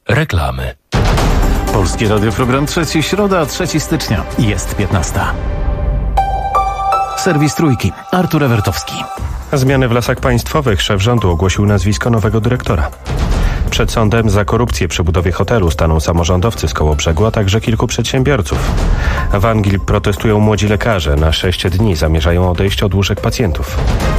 Reklamy. Polskie Radio, program trzeci, środa, 3 stycznia. Jest 15. Serwis Trójki. Artur Ewertowski. Zmiany w Lasach Państwowych. Szef rządu ogłosił nazwisko nowego dyrektora. Przed sądem za korupcję przy budowie hotelu staną samorządowcy z Kołobrzegu, a także kilku przedsiębiorców. W Anglii protestują młodzi lekarze. Na 6 dni zamierzają odejść od łóżek pacjentów.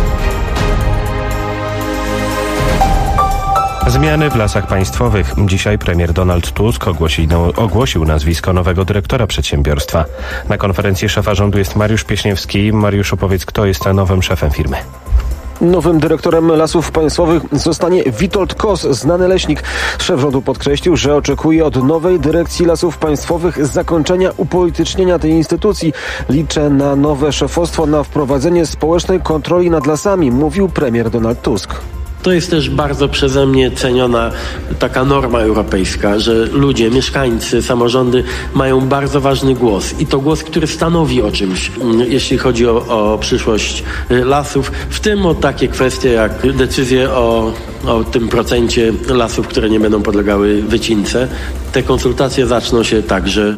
Zmiany w Lasach Państwowych. Dzisiaj premier Donald Tusk ogłosił nazwisko nowego dyrektora przedsiębiorstwa. Na konferencji szefa rządu jest Mariusz Pieśniewski. Mariuszu, powiedz, kto jest nowym szefem firmy? Nowym dyrektorem Lasów Państwowych zostanie Witold Kos, znany leśnik. Szef rządu podkreślił, że oczekuje od nowej dyrekcji Lasów Państwowych zakończenia upolitycznienia tej instytucji. Liczę na nowe szefostwo, na wprowadzenie społecznej kontroli nad lasami, mówił premier Donald Tusk. To jest też bardzo przeze mnie ceniona taka norma europejska, że ludzie, mieszkańcy, samorządy mają bardzo ważny głos i to głos, który stanowi o czymś, jeśli chodzi o przyszłość lasów, w tym o takie kwestie jak decyzje o tym procencie lasów, które nie będą podlegały wycince. Te konsultacje zaczną się także.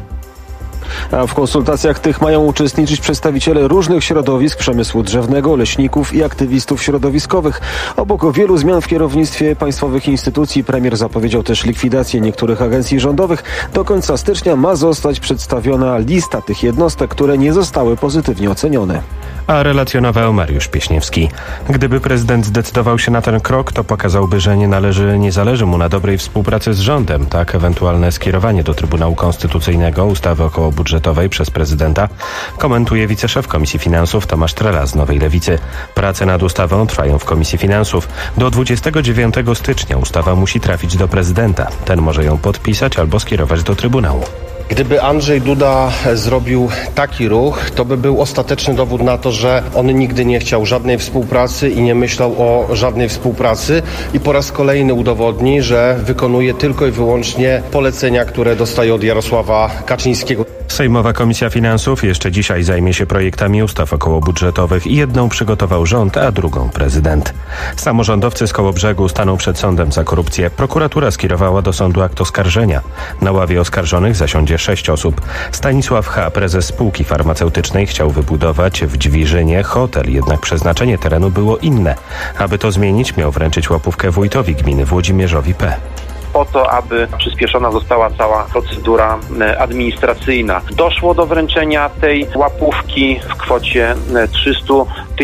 A w konsultacjach tych mają uczestniczyć przedstawiciele różnych środowisk, przemysłu drzewnego, leśników i aktywistów środowiskowych. Obok wielu zmian w kierownictwie państwowych instytucji premier zapowiedział też likwidację niektórych agencji rządowych. Do końca stycznia ma zostać przedstawiona lista tych jednostek, które nie zostały pozytywnie ocenione. A relacjonował Mariusz Pieśniewski. Gdyby prezydent zdecydował się na ten krok, to pokazałby, że nie zależy mu na dobrej współpracy z rządem. Tak, ewentualne skierowanie do Trybunału Konstytucyjnego ustawy okołobudżetowej przez prezydenta komentuje wiceszef Komisji Finansów Tomasz Trela z Nowej Lewicy. Prace nad ustawą trwają w Komisji Finansów. Do 29 stycznia ustawa musi trafić do prezydenta. Ten może ją podpisać albo skierować do Trybunału. Gdyby Andrzej Duda zrobił taki ruch, to by był ostateczny dowód na to, że on nigdy nie chciał żadnej współpracy i nie myślał o żadnej współpracy i po raz kolejny udowodni, że wykonuje tylko i wyłącznie polecenia, które dostaje od Jarosława Kaczyńskiego. Sejmowa Komisja Finansów jeszcze dzisiaj zajmie się projektami ustaw okołobudżetowych i jedną przygotował rząd, a drugą prezydent. Samorządowcy z Kołobrzegu staną przed sądem za korupcję. Prokuratura skierowała do sądu akt oskarżenia. Na ławie oskarżonych zasiądzie 6 osób. Stanisław H., prezes spółki farmaceutycznej, chciał wybudować w Dźwiżynie hotel, jednak przeznaczenie terenu było inne. Aby to zmienić, miał wręczyć łapówkę wójtowi gminy Włodzimierzowi P. Po to, aby przyspieszona została cała procedura administracyjna. Doszło do wręczenia tej łapówki w kwocie 300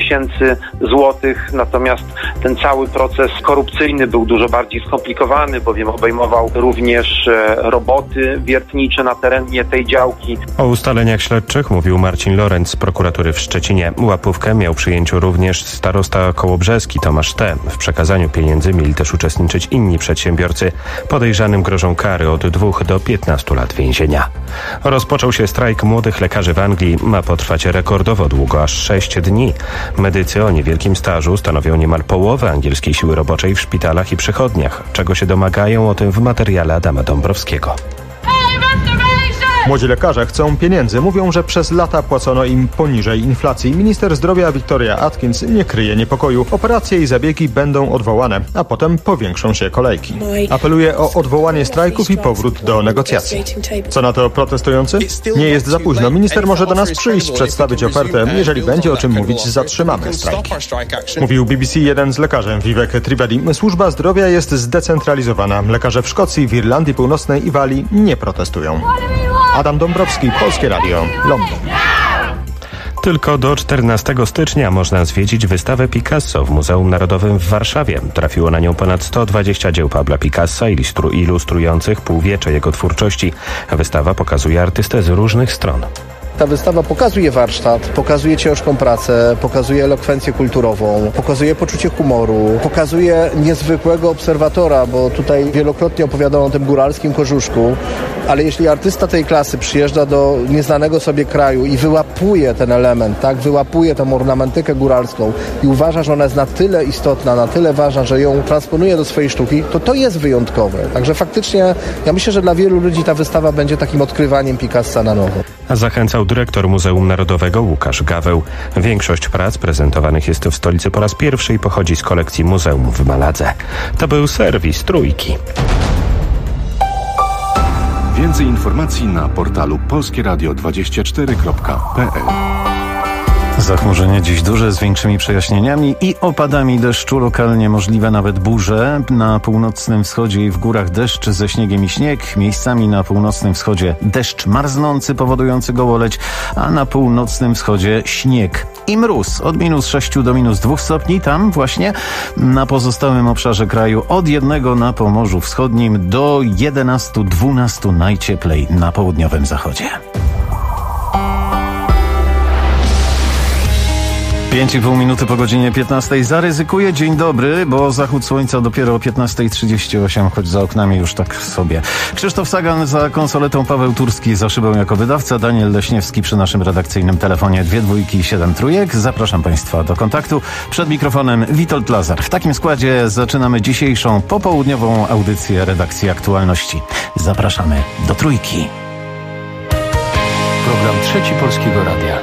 000 złotych, natomiast ten cały proces korupcyjny był dużo bardziej skomplikowany, bowiem obejmował również roboty wiertnicze na terenie tej działki. O ustaleniach śledczych mówił Marcin Lorenz z prokuratury w Szczecinie. Łapówkę miał przyjęciu również starosta kołobrzeski Tomasz T. W przekazaniu pieniędzy mieli też uczestniczyć inni przedsiębiorcy. Podejrzanym grożą kary od 2 do 15 lat więzienia. Rozpoczął się strajk młodych lekarzy w Anglii. Ma potrwać rekordowo długo, aż 6 dni. Medycy o niewielkim stażu stanowią niemal połowę angielskiej siły roboczej w szpitalach i przychodniach. Czego się domagają, o tym w materiale Adama Dąbrowskiego. Młodzi lekarze chcą pieniędzy. Mówią, że przez lata płacono im poniżej inflacji. Minister zdrowia Victoria Atkins nie kryje niepokoju. Operacje i zabiegi będą odwołane, a potem powiększą się kolejki. Apeluje o odwołanie strajków i powrót do negocjacji. Co na to protestujący? Nie jest za późno. Minister może do nas przyjść, przedstawić ofertę. Jeżeli będzie o czym mówić, zatrzymamy strajki. Mówił BBC jeden z lekarzy, Vivek Trivedi. Służba zdrowia jest zdecentralizowana. Lekarze w Szkocji, w Irlandii Północnej i Walii nie protestują. Adam Dąbrowski, Polskie Radio, Londyn. Tylko do 14 stycznia można zwiedzić wystawę Picasso w Muzeum Narodowym w Warszawie. Trafiło na nią ponad 120 dzieł Pabla Picassa ilustrujących półwiecze jego twórczości. Wystawa pokazuje artystę z różnych stron. Ta wystawa pokazuje warsztat, pokazuje ciężką pracę, pokazuje elokwencję kulturową, pokazuje poczucie humoru, pokazuje niezwykłego obserwatora, bo tutaj wielokrotnie opowiadał o tym góralskim kożuszku, ale jeśli artysta tej klasy przyjeżdża do nieznanego sobie kraju i wyłapuje ten element, tak, wyłapuje tę ornamentykę góralską i uważa, że ona jest na tyle istotna, na tyle ważna, że ją transponuje do swojej sztuki, to jest wyjątkowe. Także faktycznie ja myślę, że dla wielu ludzi ta wystawa będzie takim odkrywaniem Picassa na nowo. Zachęcał dyrektor Muzeum Narodowego Łukasz Gaweł. Większość prac prezentowanych jest w stolicy po raz pierwszy i pochodzi z kolekcji muzeum w Maladze. To był serwis Trójki. Więcej informacji na portalu polskieradio24.pl. Zachmurzenie dziś duże z większymi przejaśnieniami i opadami deszczu, lokalnie możliwe nawet burze. Na północnym wschodzie i w górach deszcz ze śniegiem i śnieg. Miejscami na północnym wschodzie deszcz marznący powodujący gołoleć, a na północnym wschodzie śnieg i mróz od -6 do -2 stopni. Tam właśnie na pozostałym obszarze kraju od 1 na Pomorzu Wschodnim do 11-12 najcieplej na południowym zachodzie. 5,5 minuty po godzinie 15. Zaryzykuję. Dzień dobry, bo zachód słońca dopiero o 15:38, choć za oknami już tak sobie. Krzysztof Sagan za konsoletą, Paweł Turski za szybą jako wydawca, Daniel Leśniewski przy naszym redakcyjnym telefonie 2 2 7 3. Zapraszam Państwa do kontaktu. Przed mikrofonem Witold Lazar. W takim składzie zaczynamy dzisiejszą popołudniową audycję redakcji Aktualności. Zapraszamy do Trójki. Program Trzeci Polskiego Radia.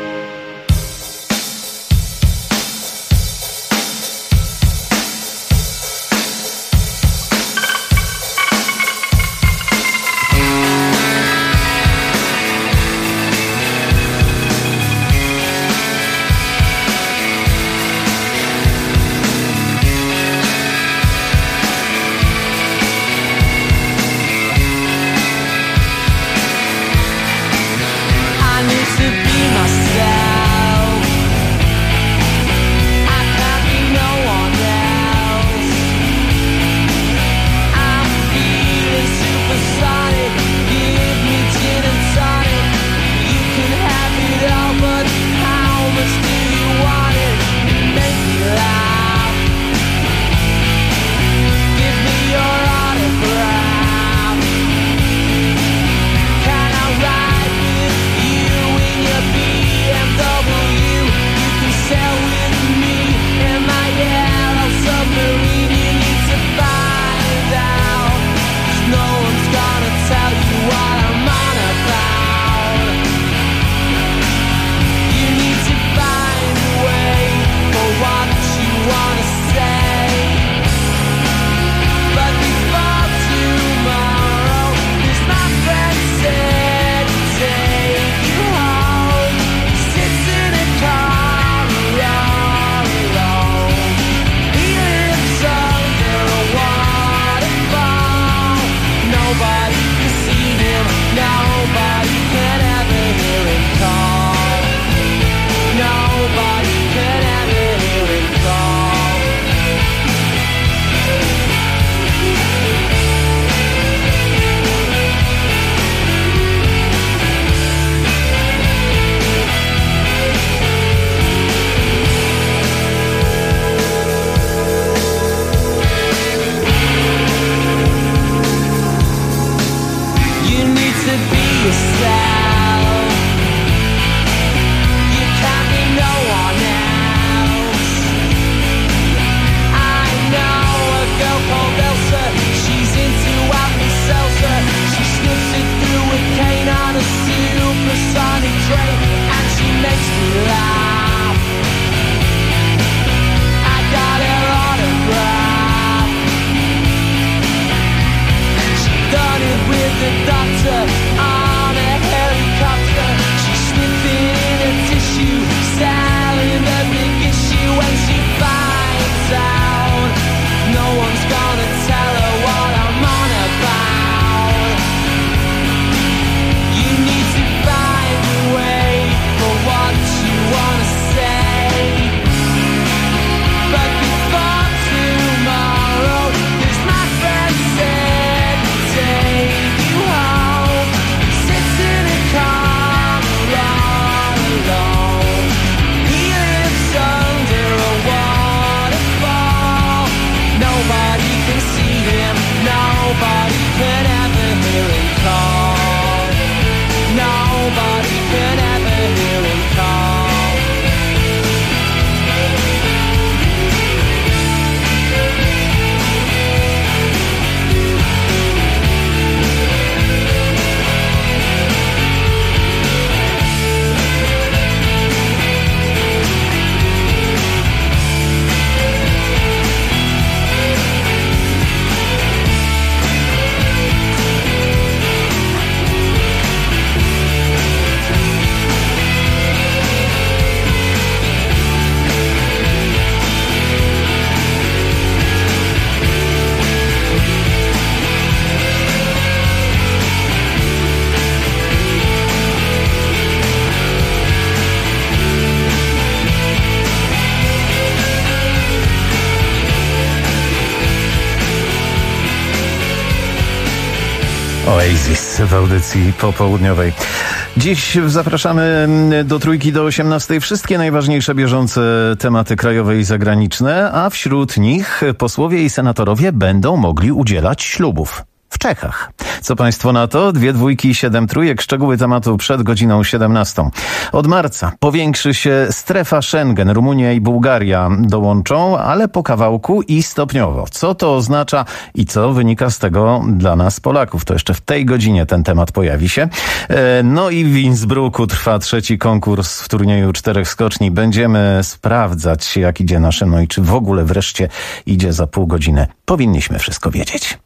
Oasis w audycji popołudniowej. Dziś zapraszamy do Trójki do 18. Wszystkie najważniejsze bieżące tematy krajowe i zagraniczne, a wśród nich posłowie i senatorowie będą mogli udzielać ślubów w Czechach. Co państwo na to? 2 dwójki i 7 trójek. Szczegóły tematu przed godziną 17. Od marca powiększy się strefa Schengen. Rumunia i Bułgaria dołączą, ale po kawałku i stopniowo. Co to oznacza i co wynika z tego dla nas Polaków? To jeszcze w tej godzinie ten temat pojawi się. No i w Innsbrucku trwa 3. konkurs w turnieju 4 skoczni. Będziemy sprawdzać, jak idzie nasze, no i czy w ogóle wreszcie idzie za pół godziny. Powinniśmy wszystko wiedzieć.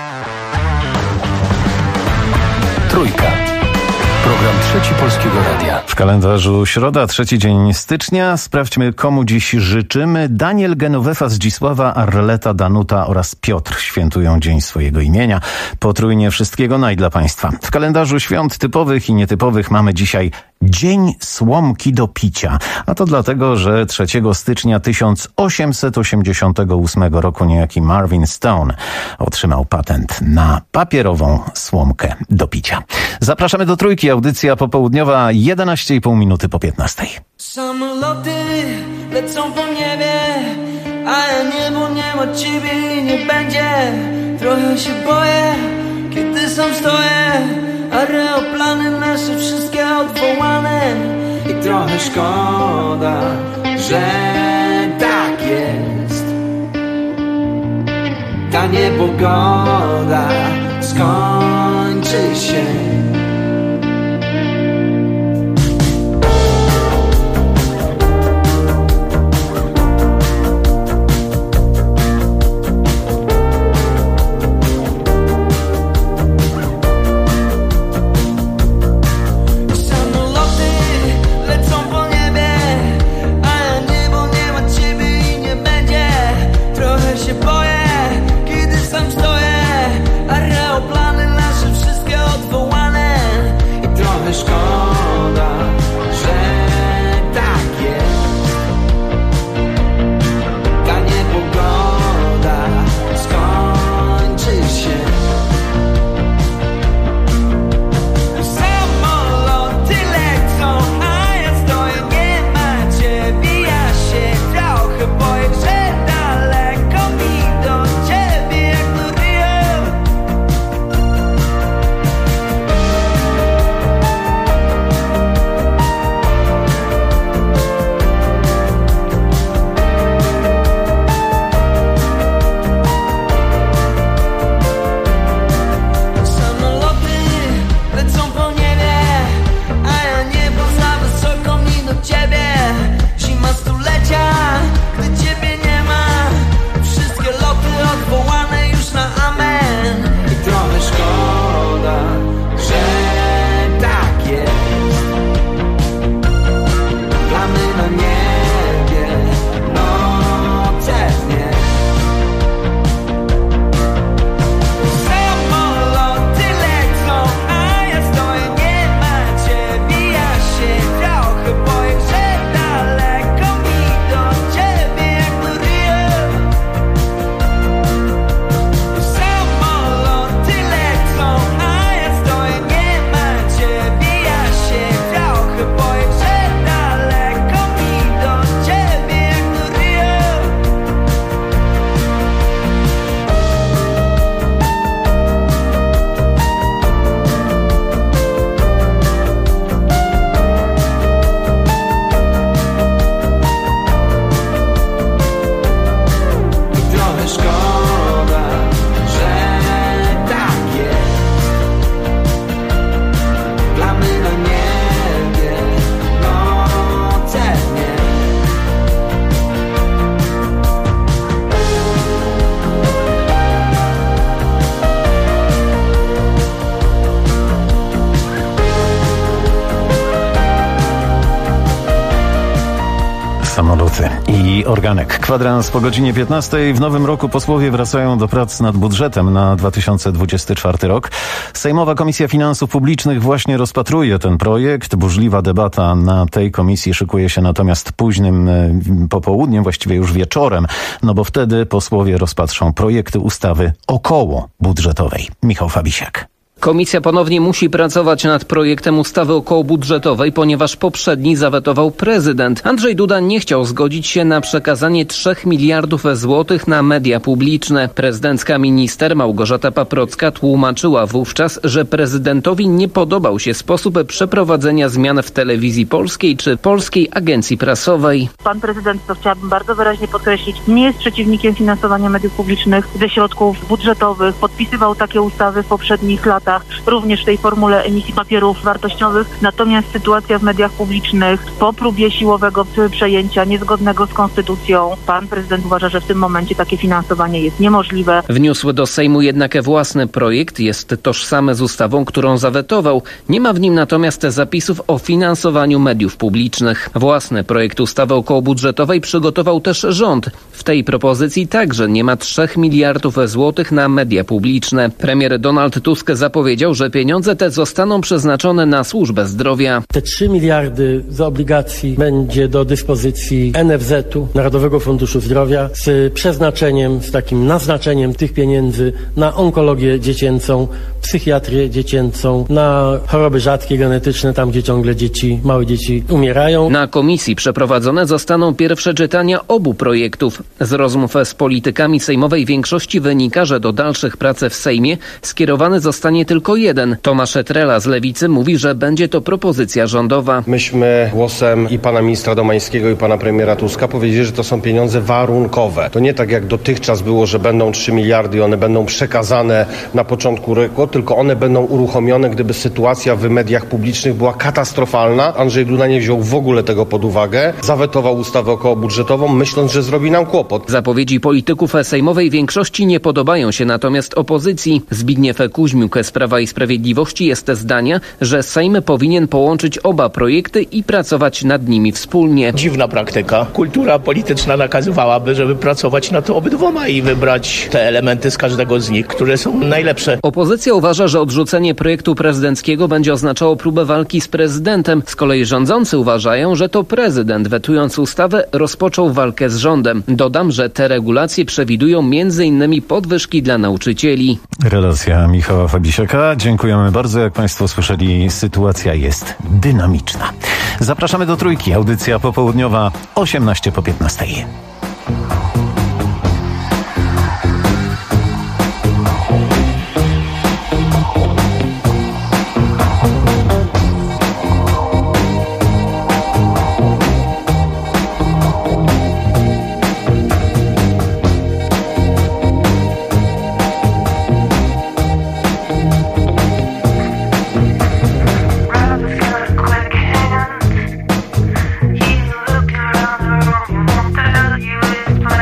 Trójka. Program Trzeci Polskiego Radia. W kalendarzu środa, 3 dzień stycznia. Sprawdźmy, komu dziś życzymy. Daniel, Genowefa, Zdzisława, Arleta, Danuta oraz Piotr świętują dzień swojego imienia. Potrójnie wszystkiego naj dla państwa. W kalendarzu świąt typowych i nietypowych mamy dzisiaj Dzień Słomki do picia. A to dlatego, że 3 stycznia 1888 roku niejaki Marvin Stone otrzymał patent na papierową słomkę do picia. Zapraszamy do Trójki. Audycja popołudniowa, 11,5 minuty po 15. Samoloty lecą po niebie, a ja niebo nie ma ciebie i nie będzie. Trochę się boję, kiedy sam stoję. Aeroplany nasze wszystkie odwołane i trochę szkoda, że tak jest. Ta niepogoda skończy się. i organek. Kwadrans po godzinie 15. W nowym roku posłowie wracają do prac nad budżetem na 2024 rok. Sejmowa Komisja Finansów Publicznych właśnie rozpatruje ten projekt. Burzliwa debata na tej komisji szykuje się natomiast późnym popołudniem, właściwie już wieczorem, no bo wtedy posłowie rozpatrzą projekty ustawy okołobudżetowej. Michał Fabisiak. Komisja ponownie musi pracować nad projektem ustawy okołobudżetowej, ponieważ poprzedni zawetował prezydent. Andrzej Duda nie chciał zgodzić się na przekazanie 3 miliardów złotych na media publiczne. Prezydencka minister Małgorzata Paprocka tłumaczyła wówczas, że prezydentowi nie podobał się sposób przeprowadzenia zmian w Telewizji Polskiej czy Polskiej Agencji Prasowej. Pan prezydent, to chciałabym bardzo wyraźnie podkreślić, nie jest przeciwnikiem finansowania mediów publicznych ze środków budżetowych. Podpisywał takie ustawy w poprzednich latach, również w tej formule emisji papierów wartościowych. Natomiast sytuacja w mediach publicznych po próbie siłowego przejęcia niezgodnego z konstytucją, pan prezydent uważa, że w tym momencie takie finansowanie jest niemożliwe. Wniósł do Sejmu jednak własny projekt, jest tożsamy z ustawą, którą zawetował. Nie ma w nim natomiast zapisów o finansowaniu mediów publicznych. Własny projekt ustawy okołobudżetowej przygotował też rząd. W tej propozycji także nie ma 3 miliardów złotych na media publiczne. Premier Donald Tusk zapowiedział, że pieniądze te zostaną przeznaczone na służbę zdrowia. Te 3 miliardy z obligacji będzie do dyspozycji NFZ-u, Narodowego Funduszu Zdrowia, z przeznaczeniem, z takim naznaczeniem tych pieniędzy na onkologię dziecięcą, psychiatrię dziecięcą, na choroby rzadkie, genetyczne, tam gdzie ciągle małe dzieci umierają. Na komisji przeprowadzone zostaną pierwsze czytania obu projektów. Z rozmów z politykami sejmowej większości wynika, że do dalszych prac w Sejmie skierowany zostanie tylko jeden. Tomasz Trela z Lewicy mówi, że będzie to propozycja rządowa. Myśmy głosem i pana ministra Domańskiego, i pana premiera Tuska powiedzieli, że to są pieniądze warunkowe. To nie tak jak dotychczas było, że będą 3 miliardy i one będą przekazane na początku roku, tylko one będą uruchomione, gdyby sytuacja w mediach publicznych była katastrofalna. Andrzej Duda nie wziął w ogóle tego pod uwagę. Zawetował ustawę okołobudżetową, myśląc, że zrobi nam kłopot. Zapowiedzi polityków sejmowej większości nie podobają się natomiast opozycji. Zbigniew Kuźmiuk z Prawa i Sprawiedliwości jest zdania, że Sejm powinien połączyć oba projekty i pracować nad nimi wspólnie. Dziwna praktyka. Kultura polityczna nakazywałaby, żeby pracować nad obydwoma i wybrać te elementy z każdego z nich, które są najlepsze. Opozycja uważa, że odrzucenie projektu prezydenckiego będzie oznaczało próbę walki z prezydentem. Z kolei rządzący uważają, że to prezydent, wetując ustawę, rozpoczął walkę z rządem. Dodam, że te regulacje przewidują m.in. podwyżki dla nauczycieli. Relacja Michała Fabisiaka. Dziękujemy bardzo. Jak państwo słyszeli, sytuacja jest dynamiczna. Zapraszamy do Trójki. Audycja popołudniowa 18 po 15. You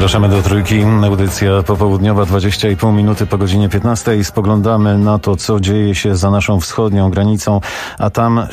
Zapraszamy do Trójki. Audycja popołudniowa, 20,5 minuty po godzinie 15. Spoglądamy na to, co dzieje się za naszą wschodnią granicą, a tam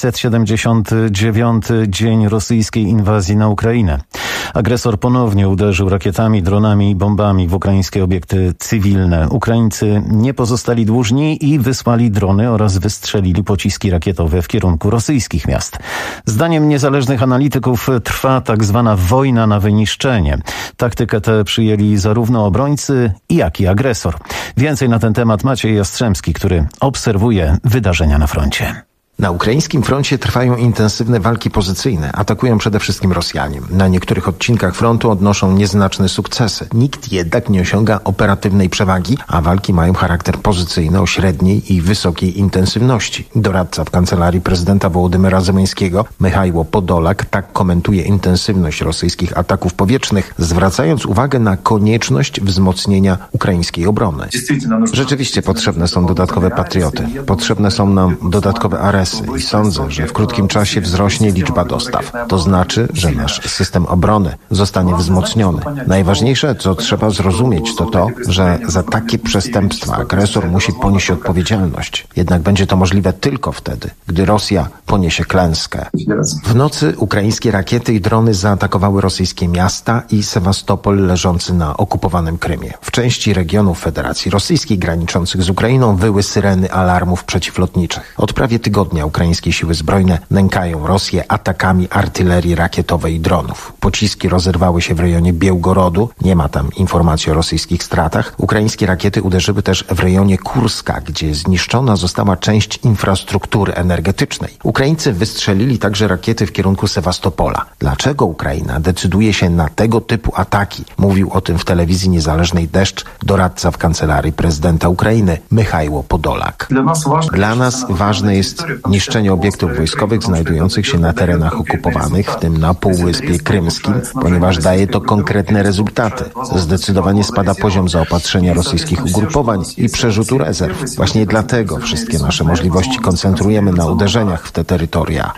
679 dzień rosyjskiej inwazji na Ukrainę. Agresor ponownie uderzył rakietami, dronami i bombami w ukraińskie obiekty cywilne. Ukraińcy nie pozostali dłużni i wysłali drony oraz wystrzelili pociski rakietowe w kierunku rosyjskich miast. Zdaniem niezależnych analityków trwa tak zwana wojna na wyniszczenie. Taktykę tę przyjęli zarówno obrońcy, jak i agresor. Więcej na ten temat Maciej Jastrzębski, który obserwuje wydarzenia na froncie. Na ukraińskim froncie trwają intensywne walki pozycyjne. Atakują przede wszystkim Rosjanie. Na niektórych odcinkach frontu odnoszą nieznaczne sukcesy. Nikt jednak nie osiąga operatywnej przewagi, a walki mają charakter pozycyjny o średniej i wysokiej intensywności. Doradca w kancelarii prezydenta Wołodymyra Zełenskiego, Michajło Podolak, tak komentuje intensywność rosyjskich ataków powietrznych, zwracając uwagę na konieczność wzmocnienia ukraińskiej obrony. Rzeczywiście potrzebne są dodatkowe patrioty. Potrzebne są nam dodatkowe ARS. I sądzę, że w krótkim czasie wzrośnie liczba dostaw. To znaczy, że nasz system obrony zostanie wzmocniony. Najważniejsze, co trzeba zrozumieć, to, że za takie przestępstwa agresor musi ponieść odpowiedzialność. Jednak będzie to możliwe tylko wtedy, gdy Rosja poniesie klęskę. W nocy ukraińskie rakiety i drony zaatakowały rosyjskie miasta i Sewastopol leżący na okupowanym Krymie. W części regionów Federacji Rosyjskiej graniczących z Ukrainą wyły syreny alarmów przeciwlotniczych. Od prawie tygodnia ukraińskie siły zbrojne nękają Rosję atakami artylerii rakietowej i dronów. Pociski rozerwały się w rejonie Białgorodu. Nie ma tam informacji o rosyjskich stratach. Ukraińskie rakiety uderzyły też w rejonie Kurska, gdzie zniszczona została część infrastruktury energetycznej. Ukraińcy wystrzelili także rakiety w kierunku Sewastopola. Dlaczego Ukraina decyduje się na tego typu ataki? Mówił o tym w telewizji niezależnej Deszcz doradca w kancelarii prezydenta Ukrainy Michajło Podolak. Dla nas ważne jest niszczenie obiektów wojskowych znajdujących się na terenach okupowanych, w tym na Półwyspie Krymskim, ponieważ daje to konkretne rezultaty. Zdecydowanie spada poziom zaopatrzenia rosyjskich ugrupowań i przerzutu rezerw. Właśnie dlatego wszystkie nasze możliwości koncentrujemy na uderzeniach w te terytoria.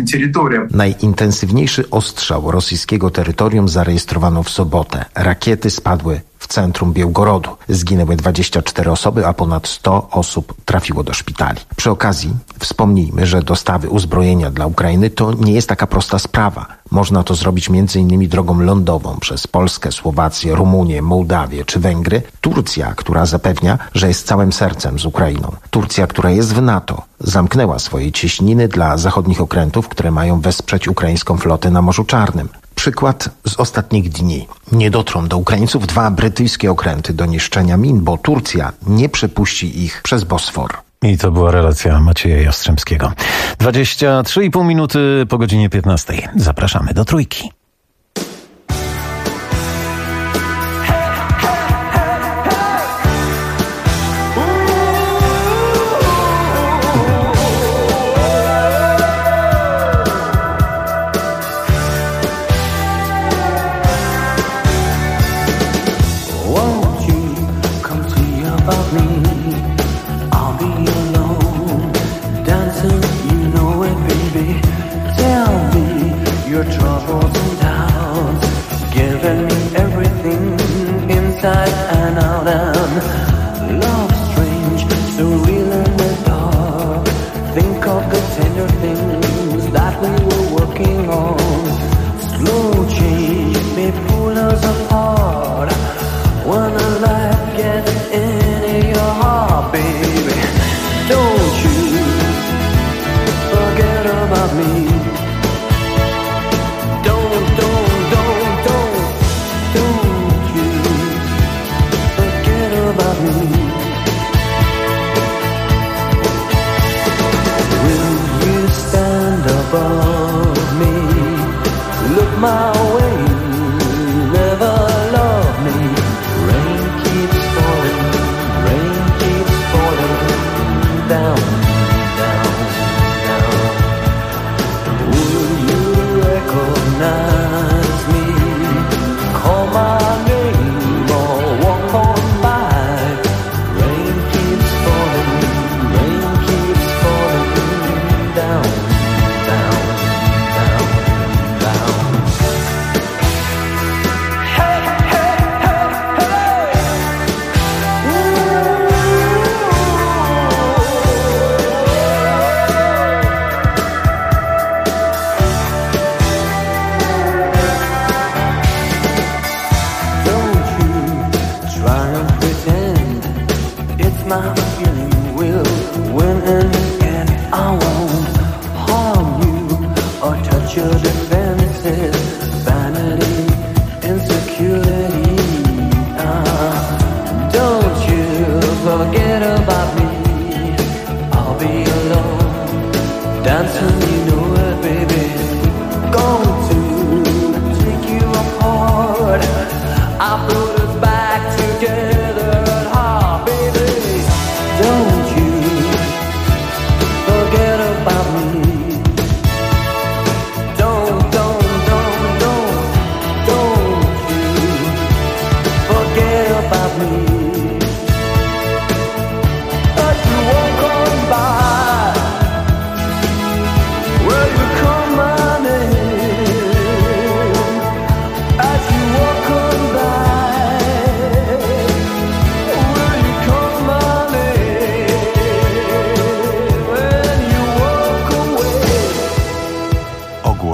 Najintensywniejszy ostrzał rosyjskiego terytorium zarejestrowano w sobotę. Rakiety spadły w centrum Białgorodu. Zginęły 24 osoby, a ponad 100 osób trafiło do szpitali. Przy okazji wspomnijmy, że dostawy uzbrojenia dla Ukrainy to nie jest taka prosta sprawa. Można to zrobić m.in. drogą lądową przez Polskę, Słowację, Rumunię, Mołdawię czy Węgry. Turcja, która zapewnia, że jest całym sercem z Ukrainą. Turcja, która jest w NATO, zamknęła swoje cieśniny dla zachodnich okrętów, które mają wesprzeć ukraińską flotę na Morzu Czarnym. Przykład z ostatnich dni. Nie dotrą do Ukraińców 2 brytyjskie okręty do niszczenia min, bo Turcja nie przepuści ich przez Bosfor. I to była relacja Macieja Jastrzębskiego. 23,5 minuty po godzinie 15. Zapraszamy do Trójki. Look my way, never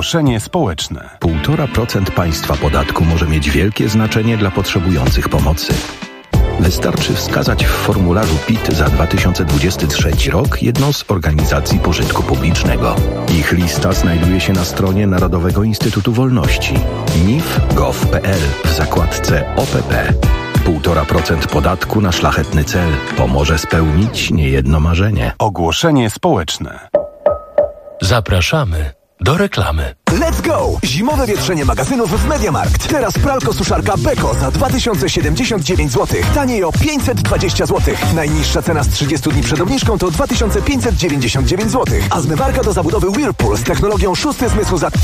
Ogłoszenie społeczne. 1,5% państwa podatku może mieć wielkie znaczenie dla potrzebujących pomocy. Wystarczy wskazać w formularzu PIT za 2023 rok jedną z organizacji pożytku publicznego. Ich lista znajduje się na stronie Narodowego Instytutu Wolności nif.gov.pl w zakładce OPP. 1,5% podatku na szlachetny cel pomoże spełnić niejedno marzenie. Ogłoszenie społeczne. Zapraszamy do reklamy. Let's go! Zimowe wietrzenie magazynów w MediaMarkt. Teraz pralko-suszarka Beko za 2079 zł. Taniej o 520 zł. Najniższa cena z 30 dni przed obniżką to 2599 zł. A zmywarka do zabudowy Whirlpool z technologią szósty zmysł za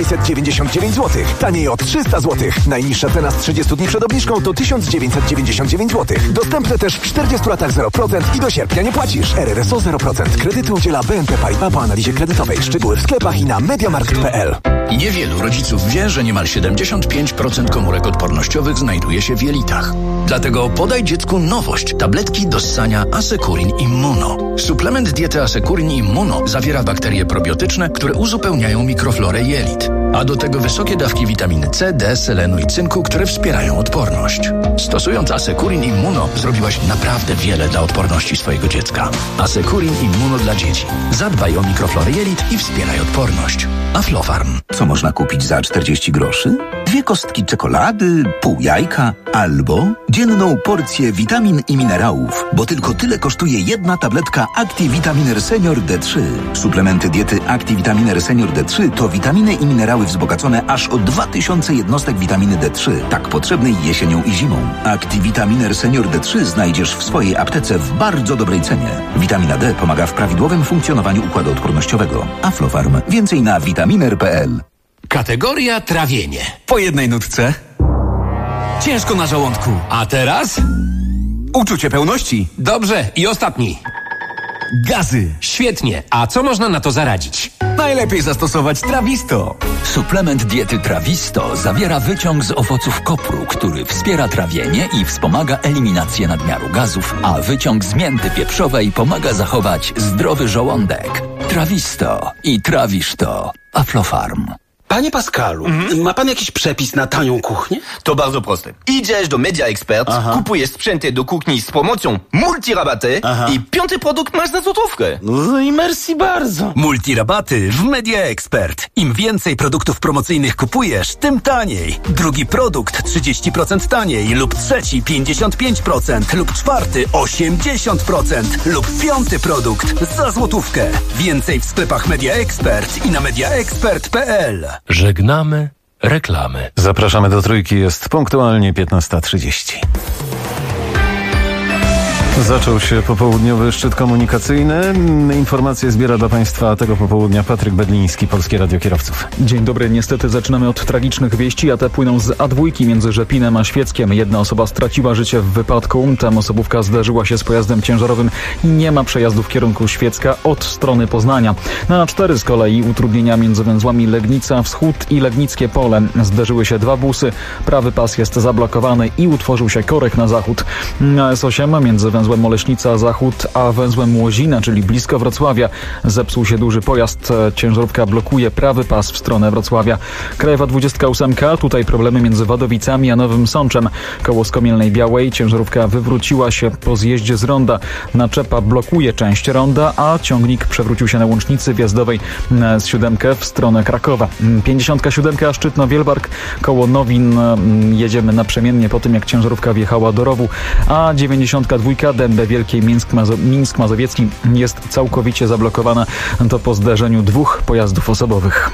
1699 zł. Taniej o 300 zł. Najniższa cena z 30 dni przed obniżką to 1999 zł. Dostępne też w 40 latach 0% i do sierpnia nie płacisz. RRSO 0%. Kredyty udziela BNP Paribas po analizie kredytowej. Szczegóły w sklepach i na mediamarkt.pl. Niewielu rodziców wie, że niemal 75% komórek odpornościowych znajduje się w jelitach. Dlatego podaj dziecku nowość. Tabletki do ssania Asekurin Immuno. Suplement diety Asekurin Immuno zawiera bakterie probiotyczne, które uzupełniają mikroflorę jelit. A do tego wysokie dawki witaminy C, D, selenu i cynku, które wspierają odporność. Stosując Asekurin Immuno zrobiłaś naprawdę wiele dla odporności swojego dziecka. Asekurin Immuno dla dzieci. Zadbaj o mikroflorę jelit i wspieraj odporność. Aflofarm. Co można kupić za 40 groszy? 2 kostki czekolady, pół jajka albo dzienną porcję witamin i minerałów, bo tylko tyle kosztuje jedna tabletka ActiVitaminer Senior D3. Suplementy diety ActiVitaminer Senior D3 to witaminy i minerały wzbogacone aż o 2000 jednostek witaminy D3, tak potrzebnej jesienią i zimą. ActiVitaminer Senior D3 znajdziesz w swojej aptece w bardzo dobrej cenie. Witamina D pomaga w prawidłowym funkcjonowaniu układu odpornościowego. Aflofarm. Więcej na vitaminer.pl. Kategoria trawienie. Po jednej nutce. Ciężko na żołądku. A teraz? Uczucie pełności. Dobrze. I ostatni. Gazy. Świetnie. A co można na to zaradzić? Najlepiej zastosować Trawisto. Suplement diety Trawisto zawiera wyciąg z owoców kopru, który wspiera trawienie i wspomaga eliminację nadmiaru gazów, a wyciąg z mięty pieprzowej pomaga zachować zdrowy żołądek. Trawisto i trawisz to. Aflofarm. Panie Pascalu, ma pan jakiś przepis na tanią kuchnię? To bardzo proste. Idziesz do Media Expert, kupujesz sprzęty do kuchni z promocją multirabaty i 5. produkt masz za złotówkę. No i merci bardzo. Multirabaty w Media Expert. Im więcej produktów promocyjnych kupujesz, tym taniej. Drugi produkt 30% taniej lub trzeci 55% lub czwarty 80% lub 5. produkt za złotówkę. Więcej w sklepach Media Expert i na mediaexpert.pl. Żegnamy reklamy. Zapraszamy do Trójki, jest punktualnie 15:30. Zaczął się popołudniowy szczyt komunikacyjny. Informacje zbiera dla Państwa tego popołudnia Patryk Bedliński, Polskie Radio Kierowców. Dzień dobry, niestety zaczynamy od tragicznych wieści, a te płyną z A2 między Rzepinem a Świeckiem. Jedna osoba straciła życie w wypadku. Tam osobówka zderzyła się z pojazdem ciężarowym i nie ma przejazdu w kierunku Świecka od strony Poznania. Na A4 z kolei utrudnienia między węzłami Legnica Wschód i Legnickie Pole. Zderzyły się 2 busy, prawy pas jest zablokowany i utworzył się korek na zachód. Na S8 między węzłem Oleśnica Zachód a węzłem Łozina, czyli blisko Wrocławia, zepsuł się duży pojazd. Ciężarówka blokuje prawy pas w stronę Wrocławia. Krajowa 28, tutaj problemy między Wadowicami a Nowym Sączem. Koło Skomielnej Białej ciężarówka wywróciła się po zjeździe z ronda. Naczepa blokuje część ronda, a ciągnik przewrócił się na łącznicy wjazdowej z 7 w stronę Krakowa. 57 Szczytno-Wielbark, koło Nowin jedziemy naprzemiennie po tym, jak ciężarówka wjechała do rowu, a 92 Dębe Wielkie Mińsk Mazowiecki jest całkowicie zablokowana. To po zderzeniu 2 pojazdów osobowych.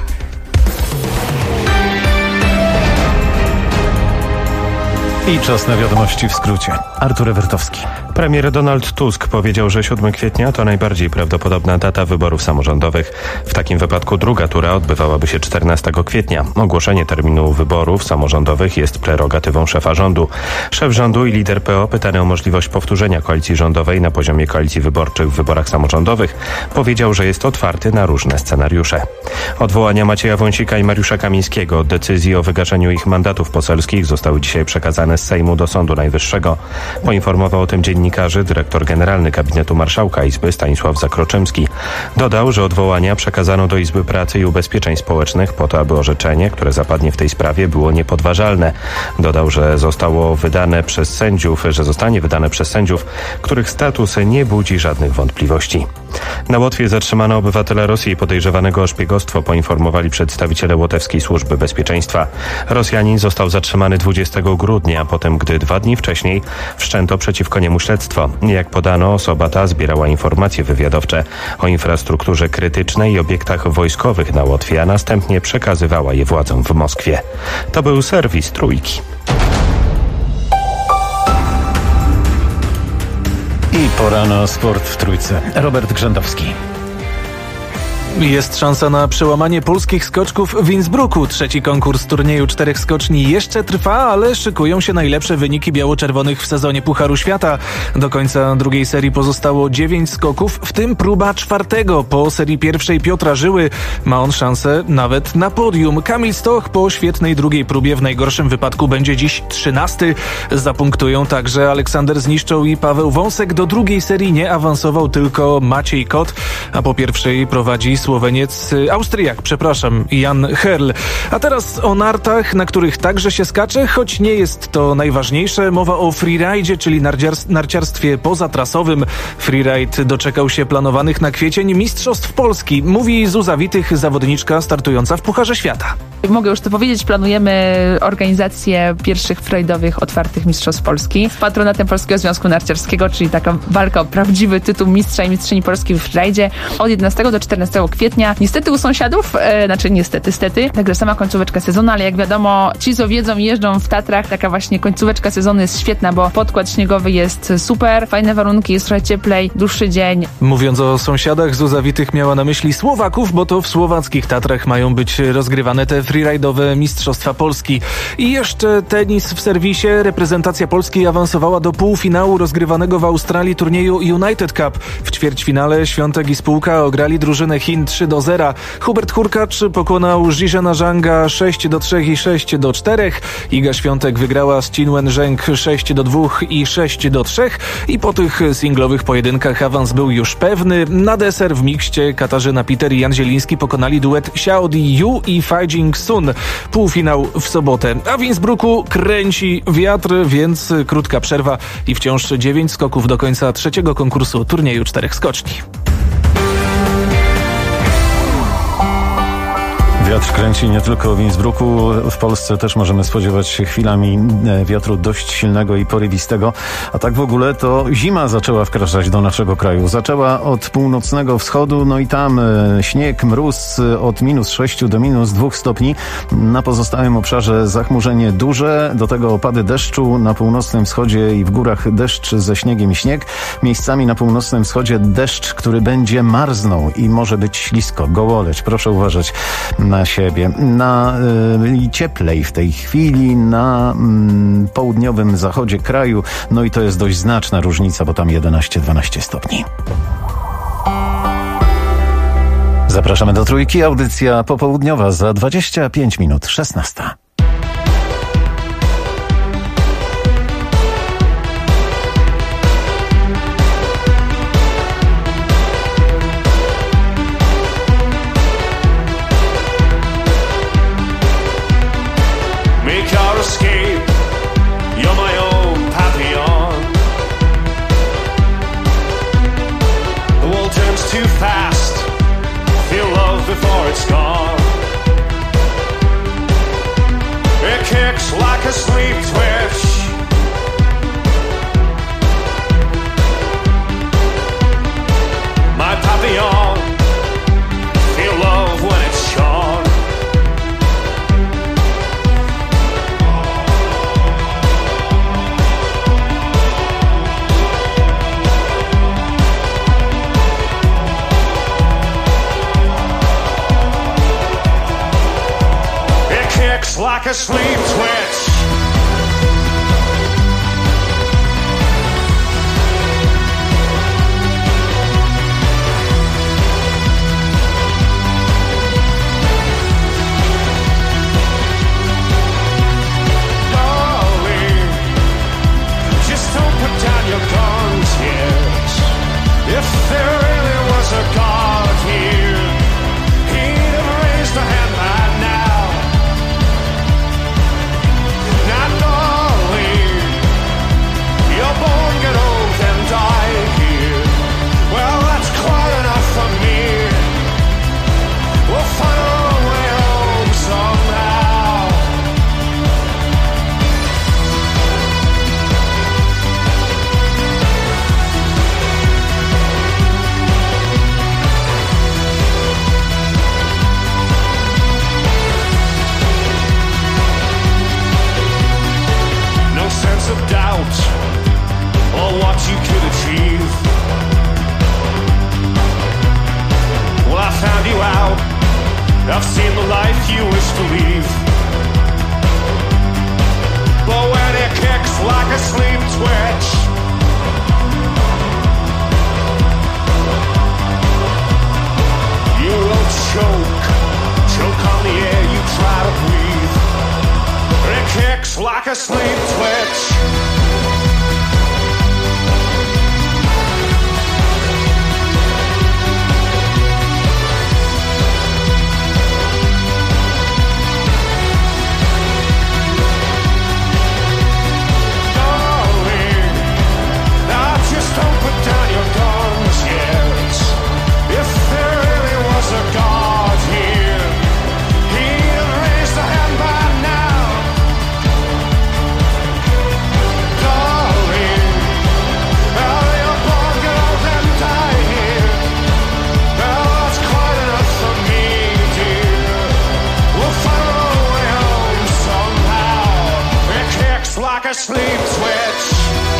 I czas na wiadomości w skrócie. Artur Ewertowski. Premier Donald Tusk powiedział, że 7 kwietnia to najbardziej prawdopodobna data wyborów samorządowych. W takim wypadku druga tura odbywałaby się 14 kwietnia. Ogłoszenie terminu wyborów samorządowych jest prerogatywą szefa rządu. Szef rządu i lider PO pytany o możliwość powtórzenia koalicji rządowej na poziomie koalicji wyborczych w wyborach samorządowych powiedział, że jest otwarty na różne scenariusze. Odwołania Macieja Wąsika i Mariusza Kamińskiego od decyzji o wygaszeniu ich mandatów poselskich zostały dzisiaj przekazane z Sejmu do Sądu Najwyższego. Poinformował o tym dziennikarz dziennikarzy dyrektor generalny gabinetu marszałka Izby Stanisław Zakroczymski. Dodał, że odwołania przekazano do Izby Pracy i Ubezpieczeń Społecznych po to, aby orzeczenie, które zapadnie w tej sprawie, było niepodważalne. Dodał, że zostanie wydane przez sędziów, których status nie budzi żadnych wątpliwości. Na Łotwie zatrzymano obywatela Rosji podejrzewanego o szpiegostwo, poinformowali przedstawiciele łotewskiej służby bezpieczeństwa. Rosjanin został zatrzymany 20 grudnia, potem gdy 2 dni wcześniej wszczęto przeciwko niemu śledztwo. Jak podano, osoba ta zbierała informacje wywiadowcze o infrastrukturze krytycznej i obiektach wojskowych na Łotwie, a następnie przekazywała je władzom w Moskwie. To był serwis Trójki. I pora na sport w Trójce. Robert Grzędowski. Jest szansa na przełamanie polskich skoczków w Innsbrucku. 3. konkurs turnieju 4 skoczni jeszcze trwa, ale szykują się najlepsze wyniki biało-czerwonych w sezonie Pucharu Świata. Do końca drugiej serii pozostało 9 skoków, w tym próba 4. Po serii pierwszej Piotra Żyły ma on szansę nawet na podium. Kamil Stoch po świetnej drugiej próbie w najgorszym wypadku będzie dziś 13. Zapunktują także Aleksander Zniszczoł i Paweł Wąsek. Do drugiej serii nie awansował tylko Maciej Kot, a po pierwszej prowadzi Jan Herl. A teraz o nartach, na których także się skacze, choć nie jest to najważniejsze. Mowa o freeride, czyli narciarstwie pozatrasowym. Freeride doczekał się planowanych na kwiecień Mistrzostw Polski, mówi Zuza Witych, zawodniczka startująca w Pucharze Świata. Mogę już to powiedzieć, planujemy organizację pierwszych frajdowych otwartych Mistrzostw Polski z patronatem Polskiego Związku Narciarskiego, czyli taka walka o prawdziwy tytuł mistrza i mistrzyni Polski w frajdzie od 11 do 14 kwietnia. Niestety u sąsiadów, stety, także sama końcóweczka sezonu, ale jak wiadomo, ci co wiedzą i jeżdżą w Tatrach, taka właśnie końcóweczka sezonu jest świetna, bo podkład śniegowy jest super, fajne warunki, jest trochę cieplej, dłuższy dzień. Mówiąc o sąsiadach, Zuza Witych miała na myśli Słowaków, bo to w słowackich Tatrach mają być rozgrywane te freeride'owe Mistrzostwa Polski. I jeszcze tenis w serwisie. Reprezentacja Polski awansowała do półfinału rozgrywanego w Australii turnieju United Cup. W ćwierćfinale Świątek i spółka ograli drużynę Chin 3-0. Hubert Hurkacz pokonał Zhizhena Zhanga 6-3 i 6-4. Iga Świątek wygrała z Qinwen Zheng 6-2 i 6-3. I po tych singlowych pojedynkach awans był już pewny. Na deser w mikście Katarzyna Peter i Jan Zieliński pokonali duet Xiao Di-Yu i Fai Jing-sun. Półfinał w sobotę. A w Innsbrucku kręci wiatr, więc krótka przerwa i wciąż 9 skoków do końca 3. konkursu turnieju 4 skoczni. Wiatr kręci nie tylko w Innsbrucku. W Polsce też możemy spodziewać się chwilami wiatru dość silnego i porywistego. A tak w ogóle to zima zaczęła wkraczać do naszego kraju. Zaczęła od północnego wschodu, no i tam śnieg, mróz od -6 do -2 stopni. Na pozostałym obszarze zachmurzenie duże, do tego opady deszczu. Na północnym wschodzie i w górach deszcz ze śniegiem i śnieg. Miejscami na północnym wschodzie deszcz, który będzie marznął i może być ślisko. Gołoleć, proszę uważać na siebie. I cieplej w tej chwili na południowym zachodzie kraju. No i to jest dość znaczna różnica, bo tam 11-12 stopni. Zapraszamy do Trójki. Audycja popołudniowa za 25 minut, 16. Before it's gone, it kicks like a sleep twitch. My papillon, feel love when it's shone. Like a sleep twitch. Darling, just don't put down your guns. to leave. But when it kicks like a sleep twitch, you will choke on the air you try to breathe. It kicks like a sleep twitch. A sleep twitch.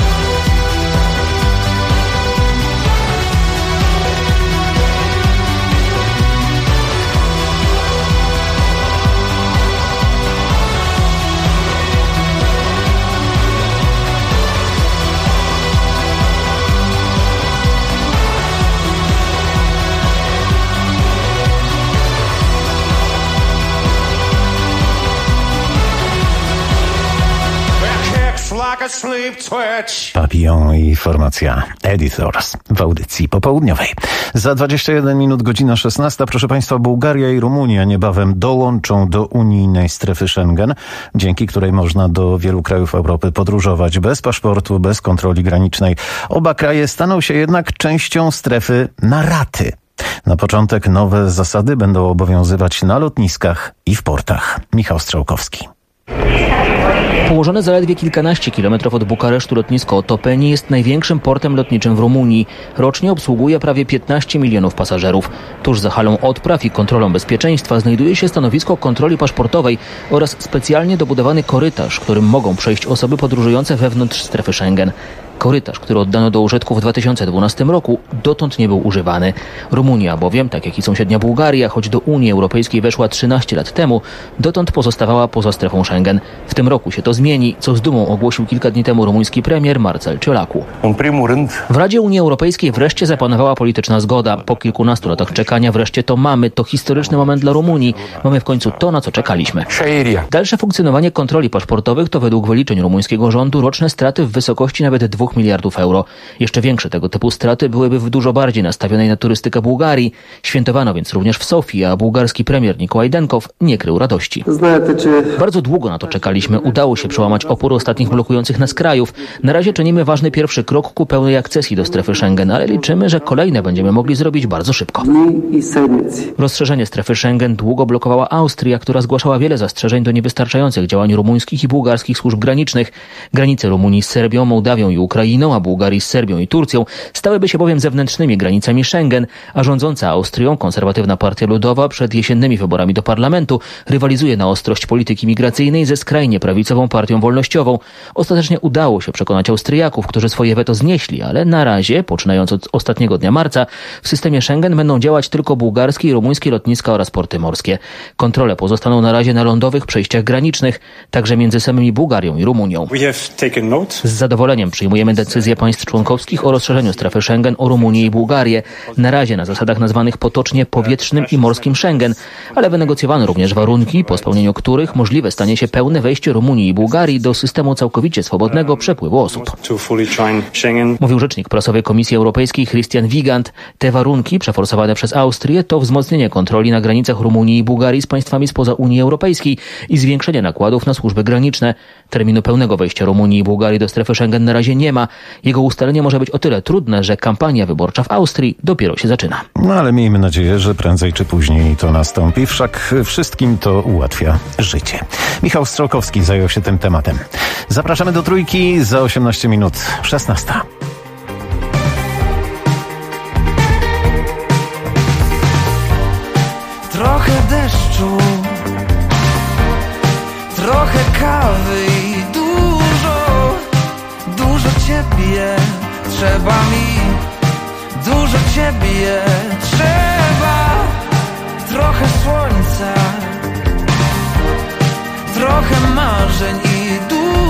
Papillon i formacja Editors w audycji popołudniowej. Za 21 minut godzina 16. Proszę Państwa, Bułgaria i Rumunia niebawem dołączą do unijnej strefy Schengen, dzięki której można do wielu krajów Europy podróżować bez paszportu, bez kontroli granicznej. Oba kraje staną się jednak częścią strefy na raty. Na początek nowe zasady będą obowiązywać na lotniskach i w portach. Michał Strzałkowski. Położone zaledwie kilkanaście kilometrów od Bukaresztu lotnisko Otopeni jest największym portem lotniczym w Rumunii. Rocznie obsługuje prawie 15 milionów pasażerów. Tuż za halą odpraw i kontrolą bezpieczeństwa znajduje się stanowisko kontroli paszportowej oraz specjalnie dobudowany korytarz, którym mogą przejść osoby podróżujące wewnątrz strefy Schengen. Korytarz, który oddano do użytku w 2012 roku, dotąd nie był używany. Rumunia bowiem, tak jak i sąsiednia Bułgaria, choć do Unii Europejskiej weszła 13 lat temu, dotąd pozostawała poza strefą Schengen. W tym roku się to zmieni, co z dumą ogłosił kilka dni temu rumuński premier Marcel Ciolacu. W Radzie Unii Europejskiej wreszcie zapanowała polityczna zgoda. Po kilkunastu latach czekania wreszcie to mamy. To historyczny moment dla Rumunii. Mamy w końcu to, na co czekaliśmy. Dalsze funkcjonowanie kontroli paszportowych to według wyliczeń rumuńskiego rządu roczne straty w wysokości nawet 2 miliardów euro. Jeszcze większe tego typu straty byłyby w dużo bardziej nastawionej na turystykę Bułgarii. Świętowano więc również w Sofii, a bułgarski premier Nikołaj Denkow nie krył radości. Bardzo długo na to czekaliśmy. Udało się przełamać opór ostatnich blokujących nas krajów. Na razie czynimy ważny pierwszy krok ku pełnej akcesji do strefy Schengen, ale liczymy, że kolejne będziemy mogli zrobić bardzo szybko. Rozszerzenie strefy Schengen długo blokowała Austria, która zgłaszała wiele zastrzeżeń do niewystarczających działań rumuńskich i bułgarskich służb granicznych. Granice Rumunii z Serbią, Mołdawią i Ukrainą, a Bułgarii z Serbią i Turcją stałyby się bowiem zewnętrznymi granicami Schengen, a rządząca Austrią konserwatywna Partia Ludowa przed jesiennymi wyborami do parlamentu rywalizuje na ostrość polityki migracyjnej ze skrajnie prawicową Partią Wolnościową. Ostatecznie udało się przekonać Austriaków, którzy swoje weto znieśli, ale na razie, poczynając od ostatniego dnia marca, w systemie Schengen będą działać tylko bułgarskie i rumuńskie lotniska oraz porty morskie. Kontrole pozostaną na razie na lądowych przejściach granicznych, także między samymi Bułgarią i Rumunią. Z zadowoleniem przyjmujemy decyzję państw członkowskich o rozszerzeniu strefy Schengen o Rumunię i Bułgarię. Na razie na zasadach nazwanych potocznie powietrznym i morskim Schengen, ale wynegocjowano również warunki, po spełnieniu których możliwe stanie się pełne wejście Rumunii i Bułgarii do systemu całkowicie swobodnego przepływu osób. Mówił rzecznik prasowy Komisji Europejskiej Christian Wigand. Te warunki, przeforsowane przez Austrię, to wzmocnienie kontroli na granicach Rumunii i Bułgarii z państwami spoza Unii Europejskiej i zwiększenie nakładów na służby graniczne. Terminu pełnego wejścia Rumunii i Bułgarii do strefy Schengen na razie nie ma. Jego ustalenie może być o tyle trudne, że kampania wyborcza w Austrii dopiero się zaczyna. No ale miejmy nadzieję, że prędzej czy później to nastąpi. Wszak wszystkim to ułatwia życie. Michał Strzałkowski zajął się tym tematem. Zapraszamy do Trójki za 18 minut 16. Trochę deszczu, trochę kawy i dużo ciebie trzeba mi, dużo ciebie trzeba, trochę słońca trochę marzeń i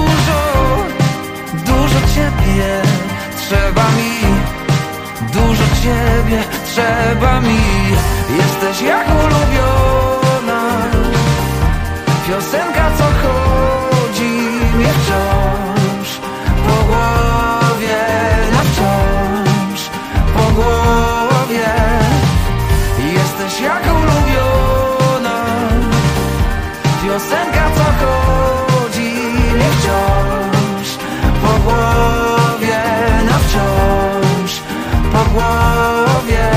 dużo ciebie trzeba mi. Dużo ciebie trzeba mi. Jesteś jak ulubiona piosenka, co chodzi mnie wciąż po głowie, na wciąż po głowie. Jesteś jak ulubiona piosenka, co chodzi mnie wciąż po głowie, na wciąż po głowie.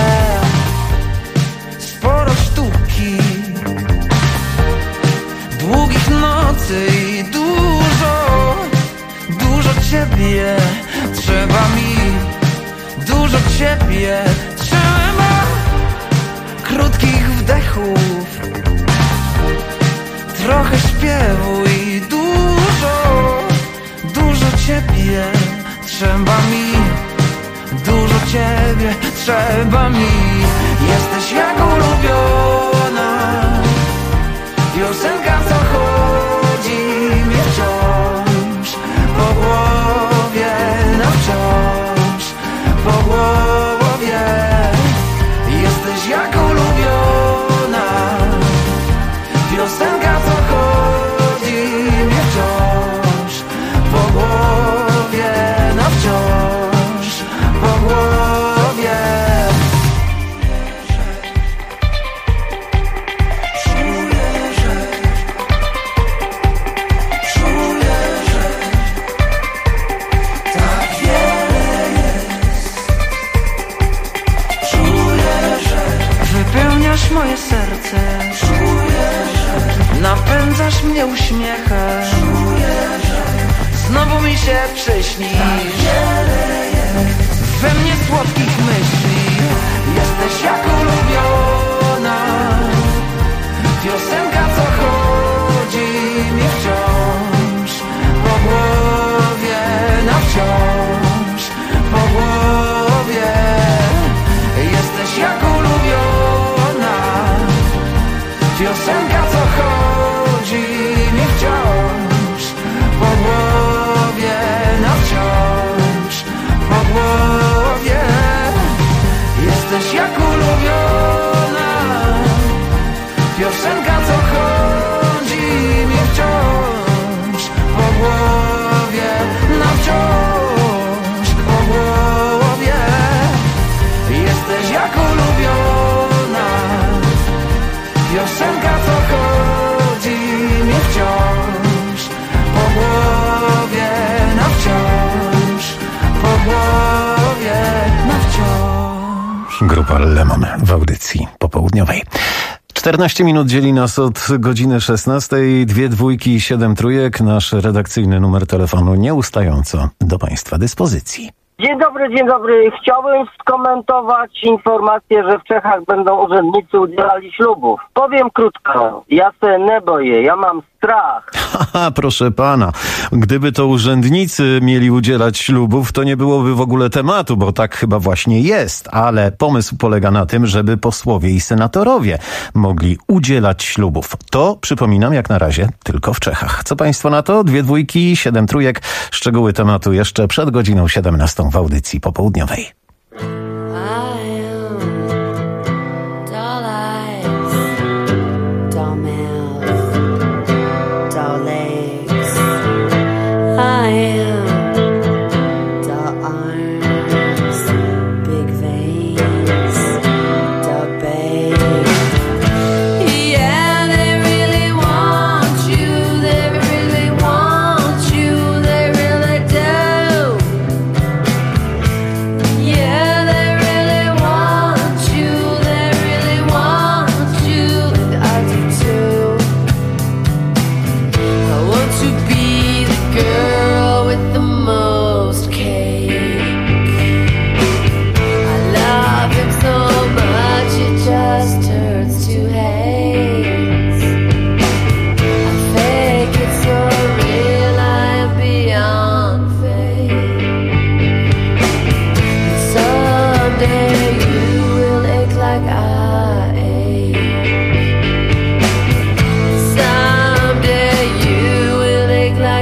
Sporo sztuki, długich nocy i dużo ciebie trzeba mi. Dużo ciebie trzeba, krótkich wdechów, trochę śpiewu i dużo ciebie trzeba mi. Dużo ciebie trzeba mi. Jesteś jak ulubiona piosenka, co chodzi mnie wciąż po głowie, na wciąż po głowie. Jesteś jak ulubiona piosenka, co chodzi mnie wciąż po głowie, na wciąż po głowie. Czuję, że tak wiele jest. Czuję, że wypełniasz moje serce. Czuję, że napędzasz mnie uśmiechem. Czuję, że znowu mi się przyśnisz. Tak wiele jest we mnie słodkich myśli. Jesteś jak ulubiona piosenka, co chodzi mi wciąż po głowie, na wciąż po głowie. Jesteś jak ulubiona piosenka, co chodzi mi wciąż po głowie, na wciąż po głowie. Jesteś jak ulubiona piosenka, co chodzi mi wciąż po głowie, na wciąż po głowie. Jesteś jak ulubiona piosenka, co chodzi mi wciąż po głowie, na wciąż po głowie, na wciąż. Grupa Lemon w audycji popołudniowej. 14 minut dzieli nas od godziny 16. 2 dwójki, 7 trójek. Nasz redakcyjny numer telefonu nieustająco do Państwa dyspozycji. Dzień dobry. Chciałbym skomentować informację, że w Czechach będą urzędnicy udzielali ślubów. Powiem krótko, ja se nie boję, ja mam strach. Haha, proszę pana, gdyby to urzędnicy mieli udzielać ślubów, to nie byłoby w ogóle tematu, bo tak chyba właśnie jest. Ale pomysł polega na tym, żeby posłowie i senatorowie mogli udzielać ślubów. To, przypominam, jak na razie tylko w Czechach. Co państwo na to? 2 dwójki, 7 trójek. Szczegóły tematu jeszcze przed godziną 17 w audycji popołudniowej. Yeah.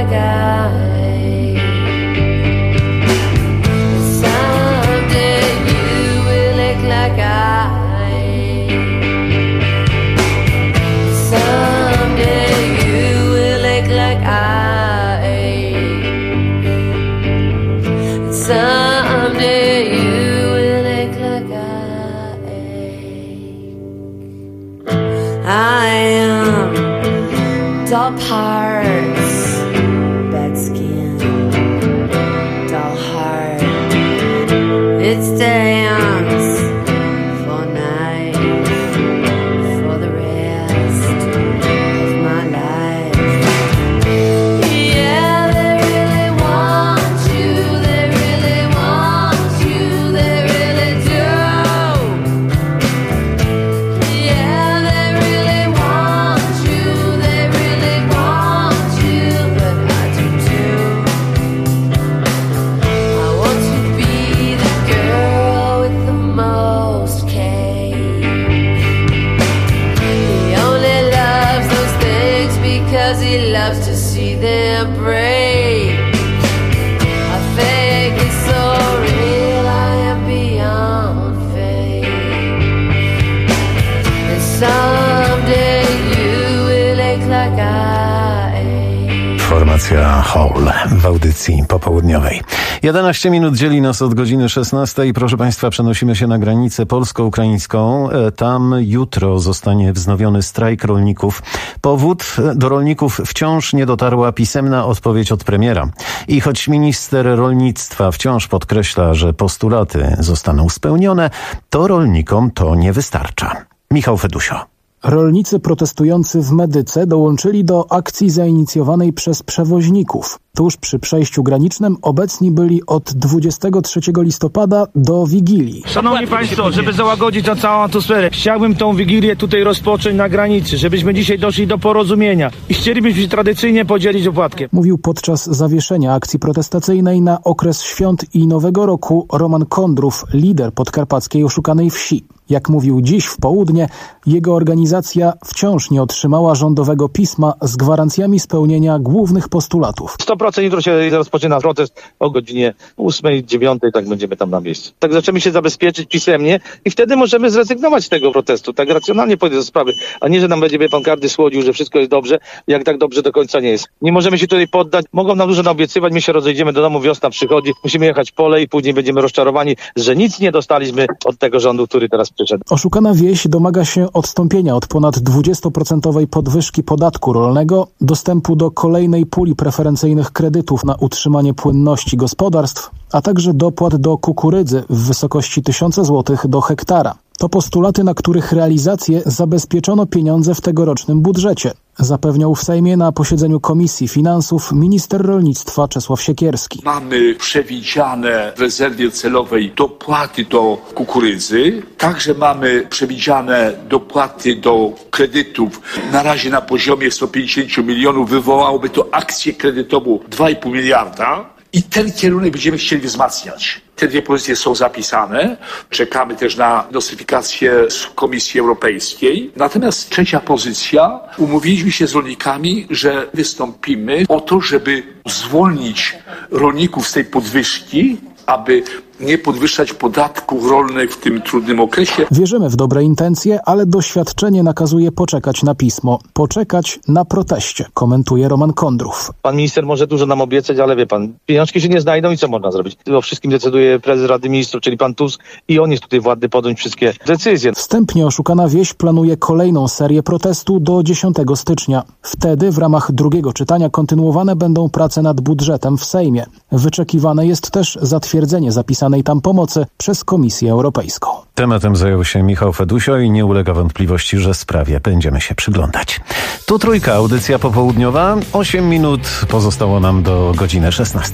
like someday you will act like someday you will act like someday you will act like I am dull parts, bad skin, dull heart. It's dance for night, for the rest of my life. Yeah, they really want you, they really want you, they really do. Yeah, they really want you, they really want you, but I do too. I want to be the girl with the most cake. He only loves those things because he loves to see them break. I think it's so real, I am beyond fake. And someday you will act like Formacja Hole w audycji popołudniowej. 11 minut dzieli nas od godziny 16 i proszę Państwa, przenosimy się na granicę polsko-ukraińską. Tam jutro zostanie wznowiony strajk rolników. Powód: do rolników wciąż nie dotarła pisemna odpowiedź od premiera. I choć minister rolnictwa wciąż podkreśla, że postulaty zostaną spełnione, to rolnikom to nie wystarcza. Michał Fedusio. Rolnicy protestujący w Medyce dołączyli do akcji zainicjowanej przez przewoźników. Tuż przy przejściu granicznym obecni byli od 23 listopada do Wigilii. Szanowni Państwo, żeby załagodzić tę całą atmosferę, chciałbym tą Wigilię tutaj rozpocząć na granicy, żebyśmy dzisiaj doszli do porozumienia i chcielibyśmy się tradycyjnie podzielić opłatkiem. Mówił podczas zawieszenia akcji protestacyjnej na okres świąt i Nowego Roku Roman Kondrów, lider podkarpackiej oszukanej wsi. Jak mówił dziś w południe, jego organizacja wciąż nie otrzymała rządowego pisma z gwarancjami spełnienia głównych postulatów. 100% jutro się rozpoczyna protest o godzinie 8, 9, tak będziemy tam na miejscu. Tak zaczniemy się zabezpieczyć pisemnie i wtedy możemy zrezygnować z tego protestu. Tak racjonalnie podejść do sprawy, a nie, że nam będzie pan każdy słodził, że wszystko jest dobrze, jak tak dobrze do końca nie jest. Nie możemy się tutaj poddać, mogą nam dużo naobiecywać, my się rozejdziemy do domu, wiosna przychodzi, musimy jechać pole i później będziemy rozczarowani, że nic nie dostaliśmy od tego rządu, który teraz przyszedł. Oszukana wieś domaga się odstąpienia od ponad 20% podwyżki podatku rolnego, dostępu do kolejnej puli preferencyjnych kredytów na utrzymanie płynności gospodarstw, a także dopłat do kukurydzy w wysokości 1000 zł do hektara. To postulaty, na których realizację zabezpieczono pieniądze w tegorocznym budżecie, zapewniał w Sejmie na posiedzeniu Komisji Finansów minister rolnictwa Czesław Siekierski. Mamy przewidziane w rezerwie celowej dopłaty do kukurydzy, także mamy przewidziane dopłaty do kredytów na razie na poziomie 150 milionów. Wywołałoby to akcję kredytową 2,5 miliarda. I ten kierunek będziemy chcieli wzmacniać. Te dwie pozycje są zapisane. Czekamy też na notyfikację z Komisji Europejskiej. Natomiast trzecia pozycja, umówiliśmy się z rolnikami, że wystąpimy o to, żeby zwolnić rolników z tej podwyżki, aby nie podwyższać podatków rolnych w tym trudnym okresie. Wierzymy w dobre intencje, ale doświadczenie nakazuje poczekać na pismo. Poczekać na proteście, komentuje Roman Kondrów. Pan minister może dużo nam obiecać, ale wie pan, pieniążki się nie znajdą i co można zrobić? O wszystkim decyduje prezes Rady Ministrów, czyli pan Tusk, i on jest tutaj władny podjąć wszystkie decyzje. Wstępnie oszukana wieś planuje kolejną serię protestu do 10 stycznia. Wtedy w ramach drugiego czytania kontynuowane będą prace nad budżetem w Sejmie. Wyczekiwane jest też zatwierdzenie zapisanej tam pomocy przez Komisję Europejską. Tematem zajął się Michał Fedusio i nie ulega wątpliwości, że sprawie będziemy się przyglądać. Tu Trójka, audycja popołudniowa. 8 minut pozostało nam do godziny 16.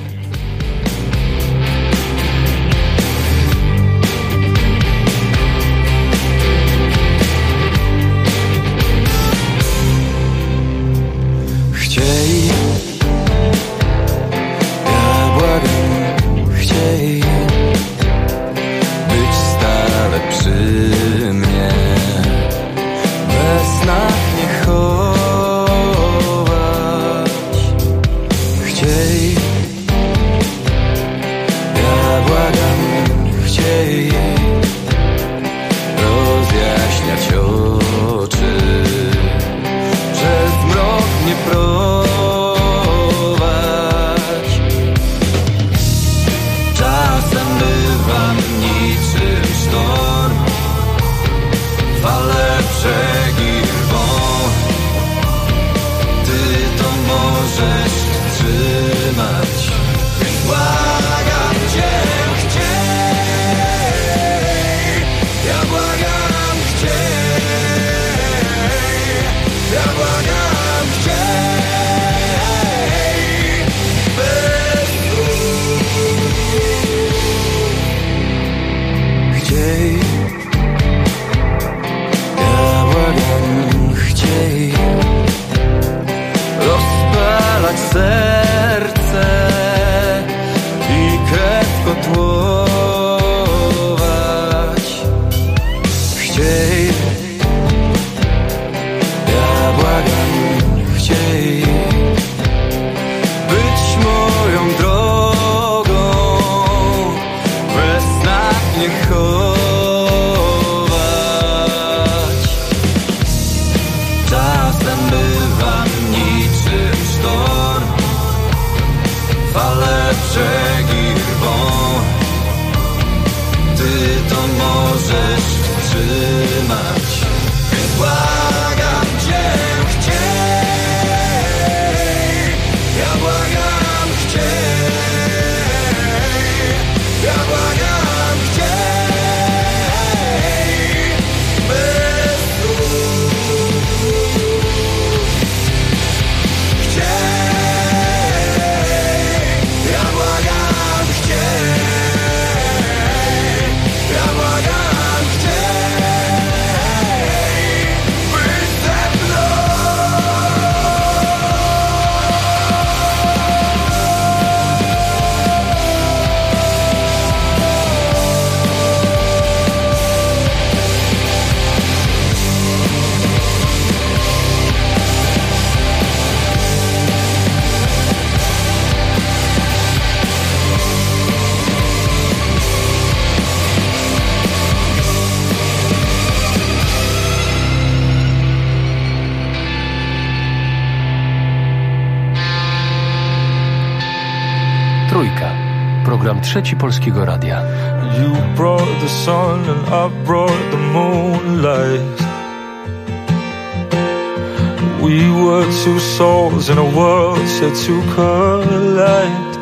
Chciej, ja błagam, chciej być stale przy mnie, bez snach nie chować Chciej, ja błagam, chciej rozjaśniać oczy, przez mrok nie prowadź. Czasem bywam niczym sztorm, fale brzegi rwą. Ty to możesz wstrzymać, więc błagam cię, chciej. Ja błagam, chciej. Ja błagam, chciej. Bez słów. Chciej. Ja błagam, chciej rozpalać serce i krew kotłować. Chciej, ja błagam, chciej być moją drogą, bez snach nie chować. Czasem bywam niczym sztorm, fale brzegi rwą. Ty to możesz wstrzymać, więc błagam cię, chciej. Ja błagam, chciej. Ja błagam, chciej. Bez słów. Ja błagam, chciej. Ja błagam, chciej. Być ze mną. Trójka. Program Trzeci Polskiego Radia. You brought the sun and I brought the moonlight. We were two souls in a world set to collide.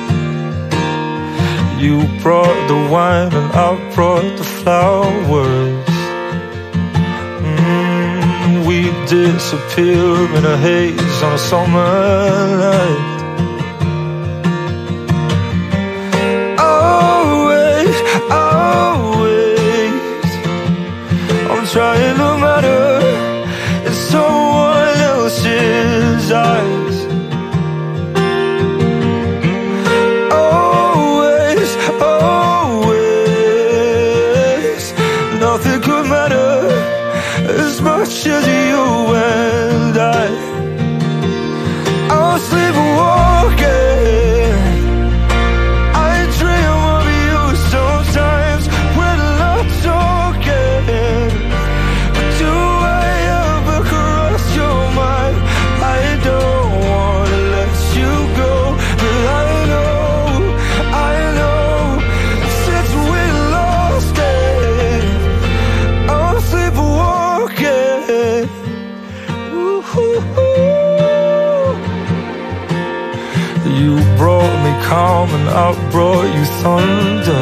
You brought the wine and I brought the flowers. We disappear in a haze on a summer night. Always, I'm trying to matter in someone else's eyes. Always, always, nothing could matter as much as you and I. I'm sleepwalking. Calm and I brought you thunder.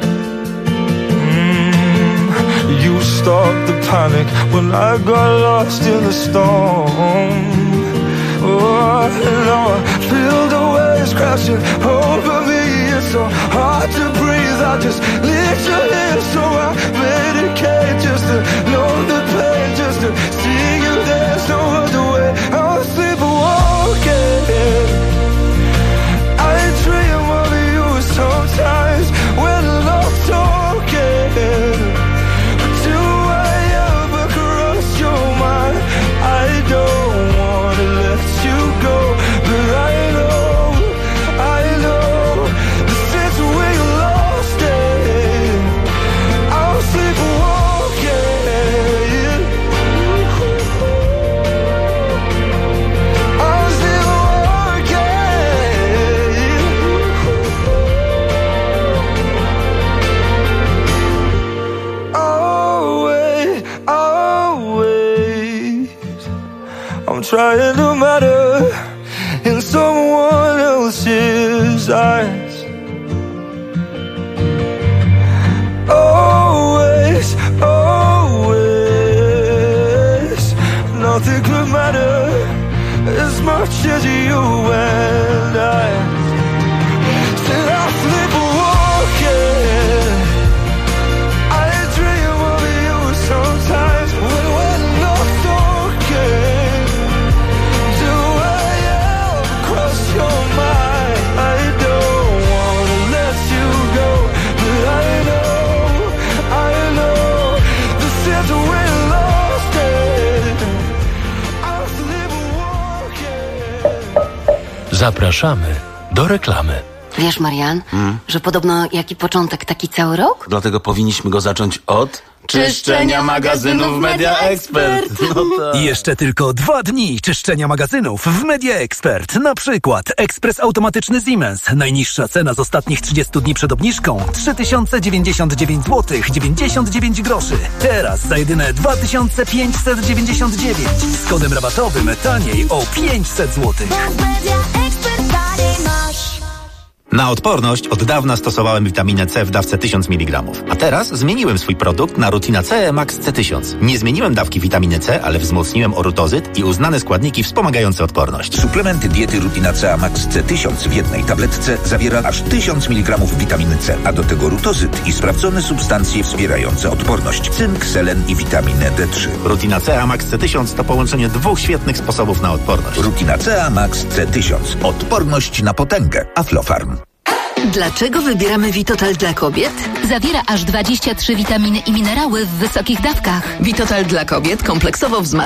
You stopped the panic when I got lost in the storm. Oh, now I feel the waves crashing over me. It's so hard to breathe. I just need you here, so I medicate just to numb the pain, just to see you. There's no other way. I'm sleepwalking. I dream of you sometimes when I'm talking. But do I ever cross your mind? I don't wanna let you go, but I know trying to matter in someone else's eyes. Always, always, nothing could matter as much as you and I. Still I sleep walking, I dream of you sometimes when we're not talking. Do I ever cross your mind? I don't wanna let you go, but I know the sense we lost it. I sleep walking. Zapraszamy do reklamy. Wiesz, Marian, że podobno jaki początek, taki cały rok? Dlatego powinniśmy go zacząć od czyszczenia magazynów Media Expert. No tak. Jeszcze tylko 2 dni czyszczenia magazynów w Media Expert. Na przykład ekspres automatyczny Siemens. Najniższa cena z ostatnich 30 dni przed obniżką 3099 zł 99 groszy. Teraz za jedyne 2599 z kodem rabatowym taniej o 500 zł. Na odporność od dawna stosowałem witaminę C w dawce 1000 mg. A teraz zmieniłem swój produkt na Rutina C Max C1000. Nie zmieniłem dawki witaminy C, ale wzmocniłem orutozyt i uznane składniki wspomagające odporność. Suplement diety Rutina C Max C1000 w jednej tabletce zawiera aż 1000 mg witaminy C, a do tego rutozyt i sprawdzone substancje wspierające odporność: cynk, selen i witaminę D3. Rutina C Max C1000 to połączenie 2 świetnych sposobów na odporność. Rutina C Max C1000. Odporność na potęgę. Aflofarm. Dlaczego wybieramy Vitotal dla kobiet? Zawiera aż 23 witaminy i minerały w wysokich dawkach. Vitotal dla kobiet kompleksowo wzmacnia